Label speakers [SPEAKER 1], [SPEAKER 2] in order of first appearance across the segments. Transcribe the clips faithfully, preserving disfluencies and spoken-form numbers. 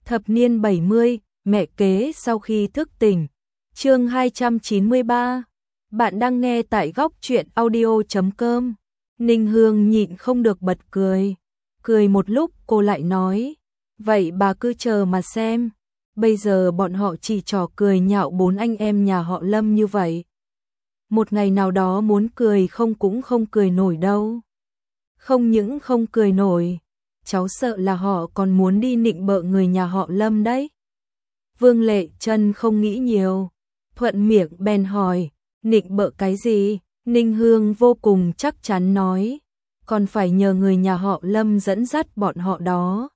[SPEAKER 1] Thập niên bảy mươi, mẹ kế sau khi thức tỉnh. Chương hai trăm chín mươi ba. Bạn đang nghe tại góc truyện audio chấm com. Ninh Hương nhịn không được bật cười. Cười một lúc cô lại nói, vậy bà cứ chờ mà xem. Bây giờ bọn họ chỉ trò cười nhạo bốn anh em nhà họ Lâm như vậy. Một ngày nào đó muốn cười không cũng không cười nổi đâu. Không những không cười nổi, cháu sợ là họ còn muốn đi nịnh bợ người nhà họ Lâm đấy. Vương Lệ Trân không nghĩ nhiều, thuận miệng bèn hỏi, nịnh bợ cái gì? Ninh Hương vô cùng chắc chắn nói, còn phải nhờ người nhà họ Lâm dẫn dắt bọn họ đó.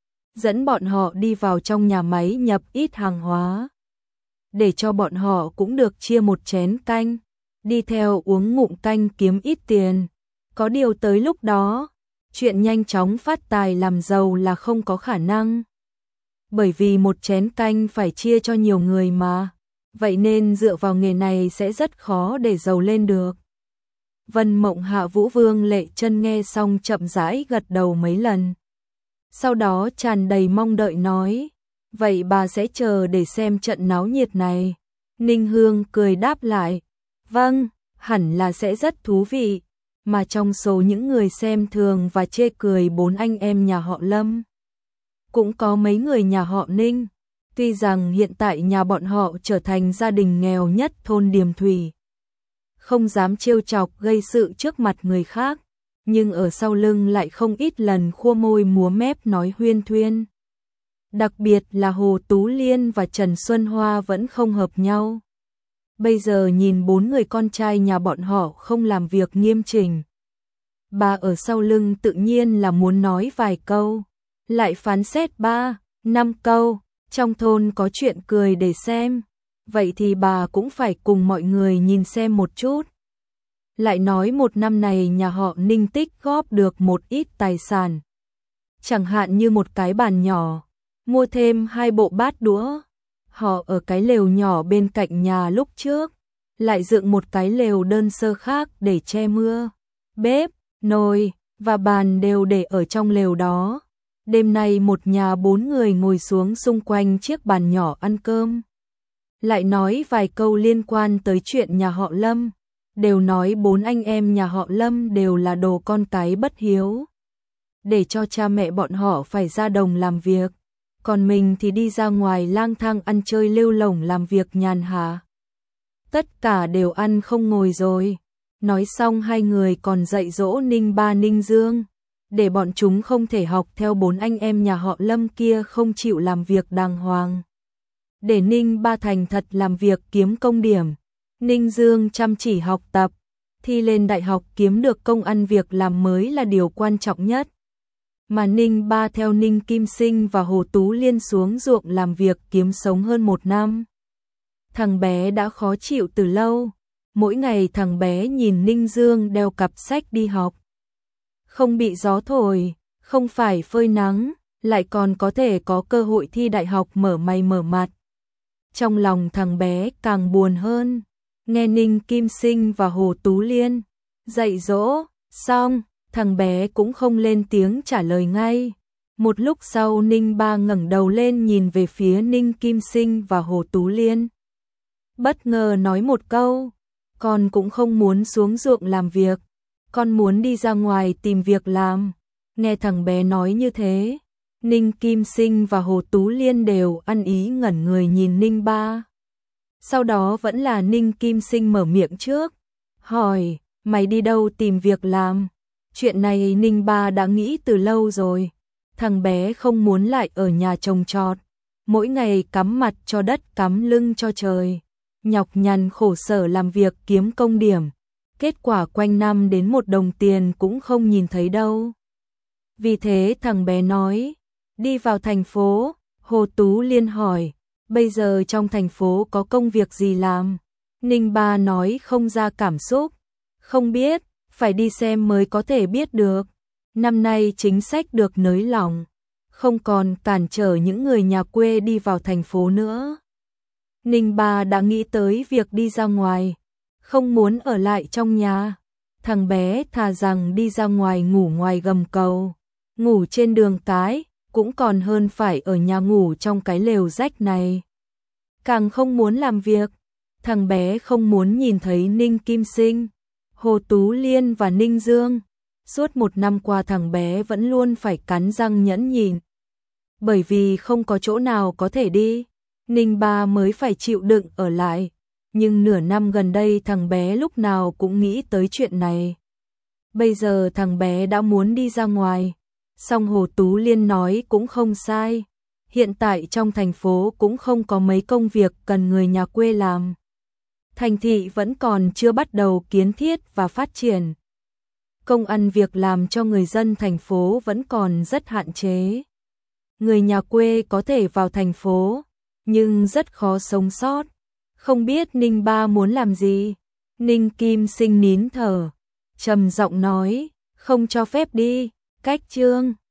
[SPEAKER 1] Dẫn bọn họ đi vào trong nhà máy nhập ít hàng hóa. Để cho bọn họ cũng được chia một chén canh, đi theo uống ngụm canh kiếm ít tiền. Có điều tới lúc đó, chuyện nhanh chóng phát tài làm giàu là không có khả năng. Bởi vì một chén canh phải chia cho nhiều người mà, vậy nên dựa vào nghề này sẽ rất khó để giàu lên được. Vân Mộng Hạ Vũ Vương Lệ Trân nghe xong chậm rãi gật đầu mấy lần. Sau đó tràn đầy mong đợi nói, vậy bà sẽ chờ để xem trận náo nhiệt này. Ninh Hương cười đáp lại, vâng, hẳn là sẽ rất thú vị. Mà trong số những người xem thường và chê cười bốn anh em nhà họ Lâm, cũng có mấy người nhà họ Ninh. Tuy rằng hiện tại nhà bọn họ trở thành gia đình nghèo nhất thôn Điềm Thủy, không dám trêu chọc gây sự trước mặt người khác, nhưng ở sau lưng lại không ít lần khua môi múa mép nói huyên thuyên. Đặc biệt là Hồ Tú Liên và Trần Xuân Hoa vẫn không hợp nhau. Bây giờ nhìn bốn người con trai nhà bọn họ không làm việc nghiêm chỉnh, bà ở sau lưng tự nhiên là muốn nói vài câu, lại phán xét ba, năm câu, trong thôn có chuyện cười để xem, vậy thì bà cũng phải cùng mọi người nhìn xem một chút. Lại nói một năm này nhà họ Ninh tích góp được một ít tài sản, chẳng hạn như một cái bàn nhỏ, mua thêm hai bộ bát đũa. Họ ở cái lều nhỏ bên cạnh nhà lúc trước, lại dựng một cái lều đơn sơ khác để che mưa. Bếp, nồi và bàn đều để ở trong lều đó. Đêm nay một nhà bốn người ngồi xuống xung quanh chiếc bàn nhỏ ăn cơm. Lại nói vài câu liên quan tới chuyện nhà họ Lâm, đều nói bốn anh em nhà họ Lâm đều là đồ con cái bất hiếu, để cho cha mẹ bọn họ phải ra đồng làm việc, còn mình thì đi ra ngoài lang thang ăn chơi lêu lổng làm việc nhàn hạ. Tất cả đều ăn không ngồi rồi. Nói xong hai người còn dạy dỗ Ninh Ba Ninh Dương, để bọn chúng không thể học theo bốn anh em nhà họ Lâm kia không chịu làm việc đàng hoàng. Để Ninh Ba thành thật làm việc kiếm công điểm, Ninh Dương chăm chỉ học tập, thi lên đại học kiếm được công ăn việc làm mới là điều quan trọng nhất. Mà Ninh Ba theo Ninh Kim Sinh và Hồ Tú Liên xuống ruộng làm việc kiếm sống hơn một năm. Thằng bé đã khó chịu từ lâu, mỗi ngày thằng bé nhìn Ninh Dương đeo cặp sách đi học, không bị gió thổi, không phải phơi nắng, lại còn có thể có cơ hội thi đại học mở mày mở mặt. Trong lòng thằng bé càng buồn hơn, nghe Ninh Kim Sinh và Hồ Tú Liên dạy dỗ xong, thằng bé cũng không lên tiếng trả lời ngay. Một lúc sau Ninh Ba ngẩng đầu lên nhìn về phía Ninh Kim Sinh và Hồ Tú Liên, bất ngờ nói một câu, con cũng không muốn xuống ruộng làm việc, con muốn đi ra ngoài tìm việc làm. Nghe thằng bé nói như thế, Ninh Kim Sinh và Hồ Tú Liên đều ăn ý ngẩn người nhìn Ninh Ba. Sau đó vẫn là Ninh Kim Sinh mở miệng trước, hỏi, mày đi đâu tìm việc làm? Chuyện này Ninh Ba đã nghĩ từ lâu rồi, thằng bé không muốn lại ở nhà trồng trọt, mỗi ngày cắm mặt cho đất cắm lưng cho trời, nhọc nhằn khổ sở làm việc kiếm công điểm, kết quả quanh năm đến một đồng tiền cũng không nhìn thấy đâu. Vì thế thằng bé nói, đi vào thành phố. Hồ Tú Liên hỏi, bây giờ trong thành phố có công việc gì làm? Ninh Ba nói không ra cảm xúc, không biết, phải đi xem mới có thể biết được. Năm nay chính sách được nới lỏng, không còn cản trở những người nhà quê đi vào thành phố nữa. Ninh Ba đã nghĩ tới việc đi ra ngoài, không muốn ở lại trong nhà. Thằng bé thà rằng đi ra ngoài ngủ ngoài gầm cầu, ngủ trên đường cái, cũng còn hơn phải ở nhà ngủ trong cái lều rách này. Càng không muốn làm việc, thằng bé không muốn nhìn thấy Ninh Kim Sinh, Hồ Tú Liên và Ninh Dương. Suốt một năm qua thằng bé vẫn luôn phải cắn răng nhẫn nhịn. Bởi vì không có chỗ nào có thể đi, Ninh Ba mới phải chịu đựng ở lại. Nhưng nửa năm gần đây thằng bé lúc nào cũng nghĩ tới chuyện này. Bây giờ thằng bé đã muốn đi ra ngoài. Song Hồ Tú Liên nói cũng không sai. Hiện tại trong thành phố cũng không có mấy công việc cần người nhà quê làm. Thành thị vẫn còn chưa bắt đầu kiến thiết và phát triển. Công ăn việc làm cho người dân thành phố vẫn còn rất hạn chế. Người nhà quê có thể vào thành phố, nhưng rất khó sống sót. Không biết Ninh Ba muốn làm gì? Ninh Kim Sinh nín thở, trầm giọng nói, không cho phép đi, cách chương.